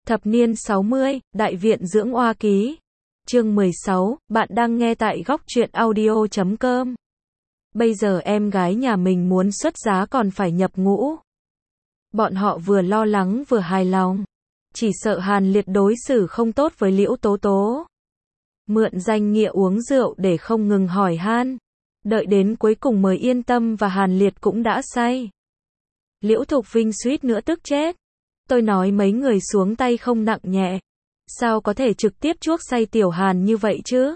Thập niên 60, Đại viện dưỡng oa ký. Chương 16, bạn đang nghe tại góc truyện audio.com. Bây giờ em gái nhà mình muốn xuất giá còn phải nhập ngũ. Bọn họ vừa lo lắng vừa hài lòng. Chỉ sợ Hàn Liệt đối xử không tốt với Liễu Tố Tố. Mượn danh nghĩa uống rượu để không ngừng hỏi han. Đợi đến cuối cùng mới yên tâm và Hàn Liệt cũng đã say. Liễu Thục Vinh suýt nữa tức chết. Tôi nói mấy người xuống tay không nặng nhẹ. Sao có thể trực tiếp chuốc say tiểu Hàn như vậy chứ?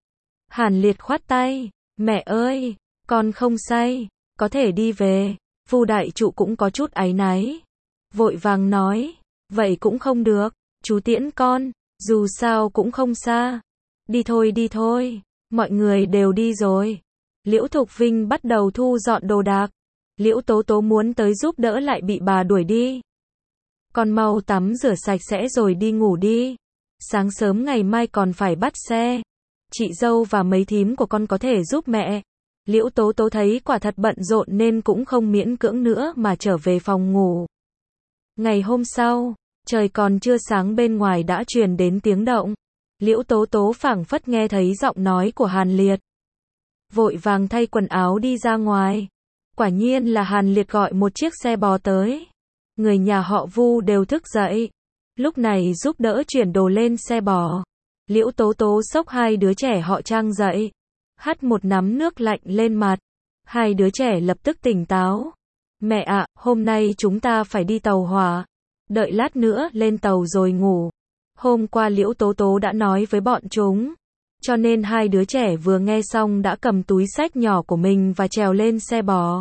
Hàn Liệt khoát tay. Mẹ ơi, con không say, có thể đi về. Vu đại trụ cũng có chút áy náy. Vội vàng nói. Vậy cũng không được, chú tiễn con, dù sao cũng không xa. Đi thôi, mọi người đều đi rồi. Liễu Thục Vinh bắt đầu thu dọn đồ đạc. Liễu Tố Tố muốn tới giúp đỡ lại bị bà đuổi đi. Con mau tắm rửa sạch sẽ rồi đi ngủ đi. Sáng sớm ngày mai còn phải bắt xe. Chị dâu và mấy thím của con có thể giúp mẹ. Liễu Tố Tố thấy quả thật bận rộn nên cũng không miễn cưỡng nữa mà trở về phòng ngủ. Ngày hôm sau, trời còn chưa sáng bên ngoài đã truyền đến tiếng động. Liễu Tố Tố phảng phất nghe thấy giọng nói của Hàn Liệt. Vội vàng thay quần áo đi ra ngoài. Quả nhiên là Hàn Liệt gọi một chiếc xe bò tới. Người nhà họ Vu đều thức dậy. Lúc này giúp đỡ chuyển đồ lên xe bò. Liễu Tố Tố xốc hai đứa trẻ họ Trang dậy. Hắt một nắm nước lạnh lên mặt. Hai đứa trẻ lập tức tỉnh táo. Mẹ ạ, hôm nay chúng ta phải đi tàu hỏa. Đợi lát nữa lên tàu rồi ngủ. Hôm qua Liễu Tố Tố đã nói với bọn chúng. Cho nên hai đứa trẻ vừa nghe xong đã cầm túi xách nhỏ của mình và trèo lên xe bò.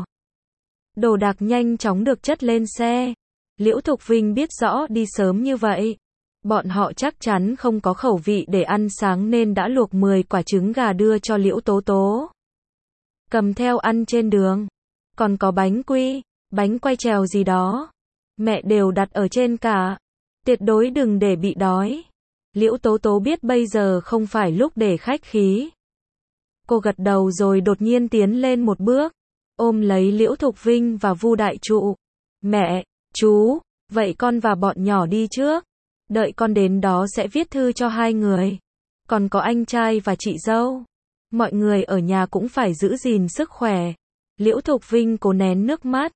Đồ đạc nhanh chóng được chất lên xe. Liễu Thục Vinh biết rõ đi sớm như vậy. Bọn họ chắc chắn không có khẩu vị để ăn sáng nên đã luộc 10 quả trứng gà đưa cho Liễu Tố Tố. Cầm theo ăn trên đường. Còn có bánh quy, bánh quay trèo gì đó. Mẹ đều đặt ở trên cả. Tuyệt đối đừng để bị đói. Liễu Tố Tố biết bây giờ không phải lúc để khách khí. Cô gật đầu rồi đột nhiên tiến lên một bước. Ôm lấy Liễu Thục Vinh và Vu đại trụ. Mẹ, chú, vậy con và bọn nhỏ đi trước. Đợi con đến đó sẽ viết thư cho hai người. Còn có anh trai và chị dâu. Mọi người ở nhà cũng phải giữ gìn sức khỏe. Liễu Thục Vinh cố nén nước mắt.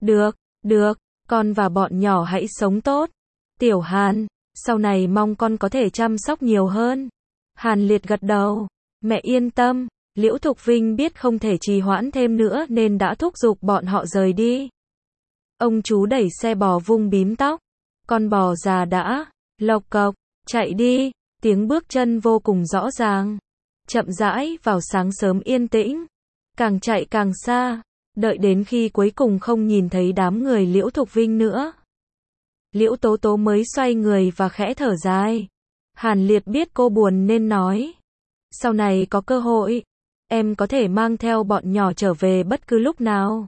Được, con và bọn nhỏ hãy sống tốt. Tiểu Hàn, sau này mong con có thể chăm sóc nhiều hơn. Hàn Liệt gật đầu. Mẹ yên tâm. Liễu Thục Vinh biết không thể trì hoãn thêm nữa nên đã thúc giục bọn họ rời đi. Ông chú đẩy xe bò vung bím tóc. Con bò già đã, lộc cộc, chạy đi. Tiếng bước chân vô cùng rõ ràng. Chậm rãi vào sáng sớm yên tĩnh. Càng chạy càng xa. Đợi đến khi cuối cùng không nhìn thấy đám người Liễu Thục Vinh nữa. Liễu Tố Tố mới xoay người và khẽ thở dài. Hàn Liệt biết cô buồn nên nói. Sau này có cơ hội, em có thể mang theo bọn nhỏ trở về bất cứ lúc nào.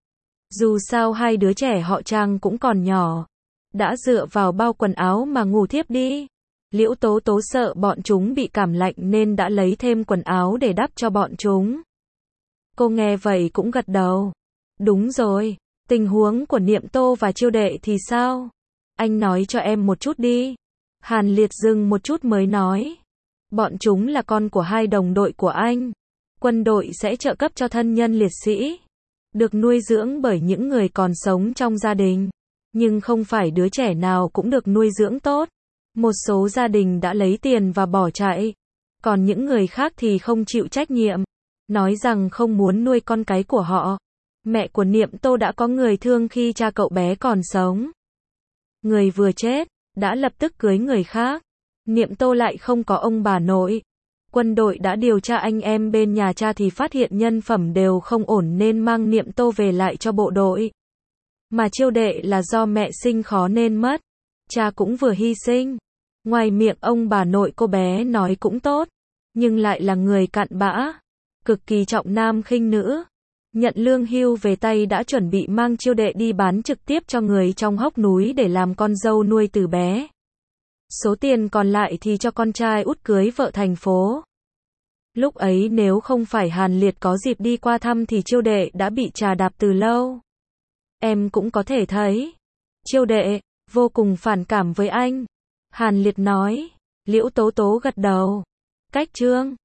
Dù sao hai đứa trẻ họ Trang cũng còn nhỏ. Đã dựa vào bao quần áo mà ngủ thiếp đi. Liễu Tố Tố sợ bọn chúng bị cảm lạnh nên đã lấy thêm quần áo để đắp cho bọn chúng. Cô nghe vậy cũng gật đầu. Đúng rồi, tình huống của Niệm Tô và Chiêu Đệ thì sao? Anh nói cho em một chút đi. Hàn Liệt dừng một chút mới nói. Bọn chúng là con của hai đồng đội của anh. Quân đội sẽ trợ cấp cho thân nhân liệt sĩ. Được nuôi dưỡng bởi những người còn sống trong gia đình. Nhưng không phải đứa trẻ nào cũng được nuôi dưỡng tốt. Một số gia đình đã lấy tiền và bỏ chạy. Còn những người khác thì không chịu trách nhiệm. Nói rằng không muốn nuôi con cái của họ. Mẹ của Niệm Tô đã có người thương khi cha cậu bé còn sống. Người vừa chết, đã lập tức cưới người khác. Niệm Tô lại không có ông bà nội. Quân đội đã điều tra anh em bên nhà cha thì phát hiện nhân phẩm đều không ổn nên mang Niệm Tô về lại cho bộ đội. Mà Chiêu Đệ là do mẹ sinh khó nên mất. Cha cũng vừa hy sinh. Ngoài miệng ông bà nội cô bé nói cũng tốt. Nhưng lại là người cặn bã. Cực kỳ trọng nam khinh nữ. Nhận lương hưu về tay đã chuẩn bị mang Chiêu Đệ đi bán trực tiếp cho người trong hốc núi để làm con dâu nuôi từ bé. Số tiền còn lại thì cho con trai út cưới vợ thành phố. Lúc ấy nếu không phải Hàn Liệt có dịp đi qua thăm thì Chiêu Đệ đã bị trà đạp từ lâu. Em cũng có thể thấy. Chiêu Đệ vô cùng phản cảm với anh. Hàn Liệt nói. Liễu Tố Tố gật đầu. Cách Trương